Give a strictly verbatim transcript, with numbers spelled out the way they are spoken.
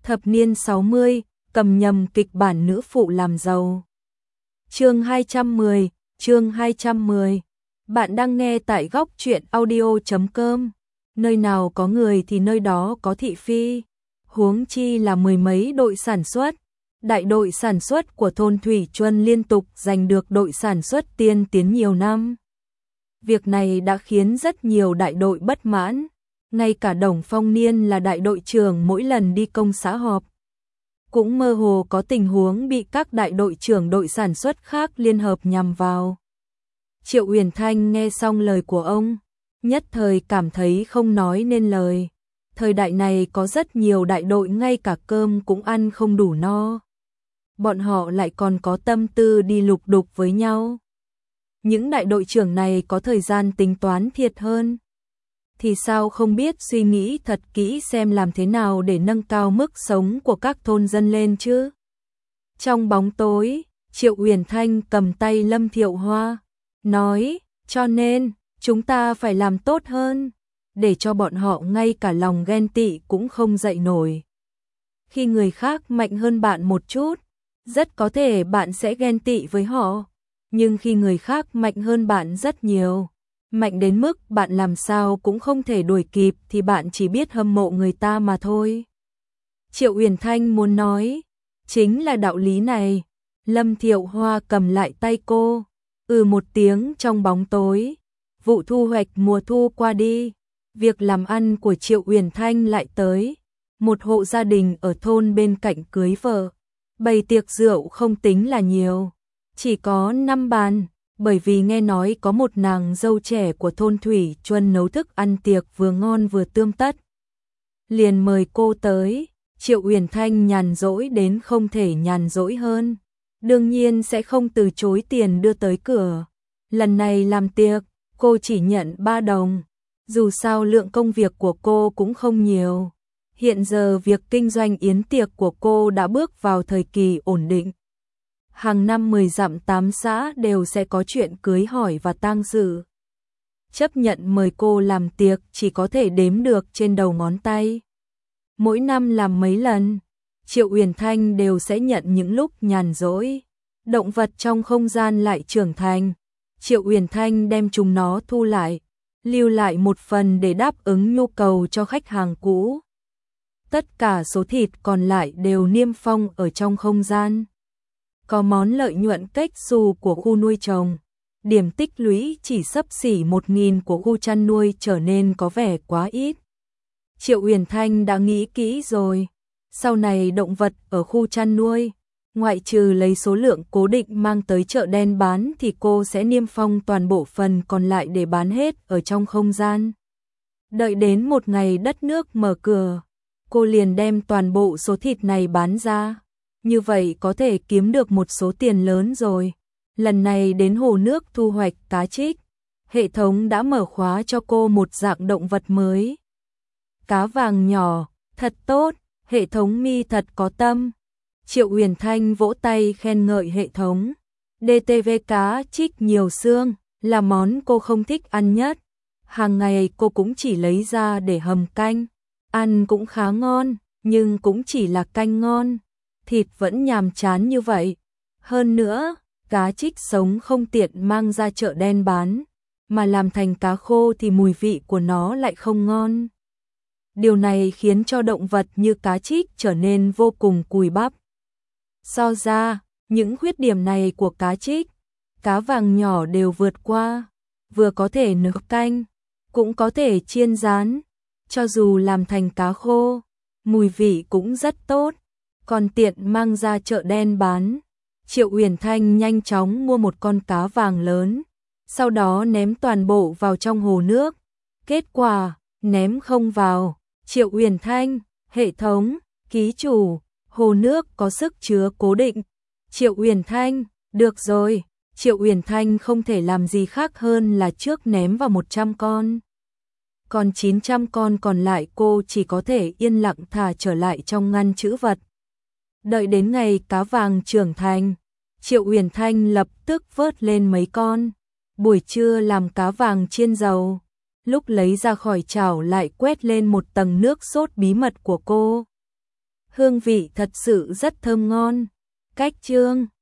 Thập niên sáu mươi, cầm nhầm kịch bản nữ phụ làm giàu. Chương hai trăm mười, chương hai trăm mười. Bạn đang nghe tại góc truyện audio chấm com. Nơi nào có người thì nơi đó có thị phi. Huống chi là mười mấy đội sản xuất. Đại đội sản xuất của thôn Thủy Chuân liên tục giành được đội sản xuất tiên tiến nhiều năm. Việc này đã khiến rất nhiều đại đội bất mãn. Ngay cả Đồng Phong Niên là đại đội trưởng mỗi lần đi công xã họp, cũng mơ hồ có tình huống bị các đại đội trưởng đội sản xuất khác liên hợp nhằm vào. Triệu Uyển Thanh nghe xong lời của ông, nhất thời cảm thấy không nói nên lời. Thời đại này có rất nhiều đại đội ngay cả cơm cũng ăn không đủ no. Bọn họ lại còn có tâm tư đi lục đục với nhau. Những đại đội trưởng này có thời gian tính toán thiệt hơn, thì sao không biết suy nghĩ thật kỹ xem làm thế nào để nâng cao mức sống của các thôn dân lên chứ. Trong bóng tối, Triệu Uyển Thanh cầm tay Lâm Thiệu Hoa, nói, cho nên, chúng ta phải làm tốt hơn, để cho bọn họ ngay cả lòng ghen tị cũng không dậy nổi. Khi người khác mạnh hơn bạn một chút, rất có thể bạn sẽ ghen tị với họ, nhưng khi người khác mạnh hơn bạn rất nhiều, mạnh đến mức bạn làm sao cũng không thể đuổi kịp thì bạn chỉ biết hâm mộ người ta mà thôi. Triệu Uyển Thanh muốn nói, chính là đạo lý này. Lâm Thiệu Hoa cầm lại tay cô, ừ một tiếng trong bóng tối. Vụ thu hoạch mùa thu qua đi, việc làm ăn của Triệu Uyển Thanh lại tới. Một hộ gia đình ở thôn bên cạnh cưới vợ, bày tiệc rượu không tính là nhiều, chỉ có năm bàn. Bởi vì nghe nói có một nàng dâu trẻ của thôn Thủy Chuân nấu thức ăn tiệc vừa ngon vừa tươm tất, liền mời cô tới. Triệu Uyển Thanh nhàn rỗi đến không thể nhàn rỗi hơn, đương nhiên sẽ không từ chối tiền đưa tới cửa. Lần này làm tiệc, cô chỉ nhận ba đồng, dù sao lượng công việc của cô cũng không nhiều. Hiện giờ việc kinh doanh yến tiệc của cô đã bước vào thời kỳ ổn định. Hàng năm mười dặm tám xã đều sẽ có chuyện cưới hỏi và tang sự. Chấp nhận mời cô làm tiệc chỉ có thể đếm được trên đầu ngón tay. Mỗi năm làm mấy lần, Triệu Uyển Thanh đều sẽ nhận những lúc nhàn rỗi. Động vật trong không gian lại trưởng thành. Triệu Uyển Thanh đem chúng nó thu lại, lưu lại một phần để đáp ứng nhu cầu cho khách hàng cũ. Tất cả số thịt còn lại đều niêm phong ở trong không gian. Có món lợi nhuận cách xù của khu nuôi trồng, điểm tích lũy chỉ xấp xỉ một nghìn của khu chăn nuôi trở nên có vẻ quá ít. Triệu Uyển Thanh đã nghĩ kỹ rồi, sau này động vật ở khu chăn nuôi, ngoại trừ lấy số lượng cố định mang tới chợ đen bán thì cô sẽ niêm phong toàn bộ phần còn lại để bán hết ở trong không gian. Đợi đến một ngày đất nước mở cửa, cô liền đem toàn bộ số thịt này bán ra. Như vậy có thể kiếm được một số tiền lớn rồi. Lần này đến hồ nước thu hoạch cá trích, hệ thống đã mở khóa cho cô một dạng động vật mới. Cá vàng nhỏ, thật tốt, hệ thống mi thật có tâm. Triệu Uyển Thanh vỗ tay khen ngợi hệ thống. đê tê vê cá trích nhiều xương, là món cô không thích ăn nhất. Hàng ngày cô cũng chỉ lấy ra để hầm canh. Ăn cũng khá ngon, nhưng cũng chỉ là canh ngon. Thịt vẫn nhàm chán như vậy. Hơn nữa, cá trích sống không tiện mang ra chợ đen bán, mà làm thành cá khô thì mùi vị của nó lại không ngon. Điều này khiến cho động vật như cá trích trở nên vô cùng cùi bắp. So ra, những khuyết điểm này của cá trích, cá vàng nhỏ đều vượt qua, vừa có thể nấu canh, cũng có thể chiên rán, cho dù làm thành cá khô, mùi vị cũng rất tốt. Còn tiện mang ra chợ đen bán. Triệu Uyển Thanh nhanh chóng mua một con cá vàng lớn, sau đó ném toàn bộ vào trong hồ nước. Kết quả, ném không vào. Triệu Uyển Thanh, hệ thống, ký chủ, hồ nước có sức chứa cố định. Triệu Uyển Thanh, được rồi. Triệu Uyển Thanh không thể làm gì khác hơn là trước ném vào một trăm con. Còn chín trăm con còn lại cô chỉ có thể yên lặng thả trở lại trong ngăn trữ vật. Đợi đến ngày cá vàng trưởng thành, Triệu Uyển Thanh lập tức vớt lên mấy con. Buổi trưa làm cá vàng chiên dầu, lúc lấy ra khỏi chảo lại quét lên một tầng nước sốt bí mật của cô. Hương vị thật sự rất thơm ngon. Cách chương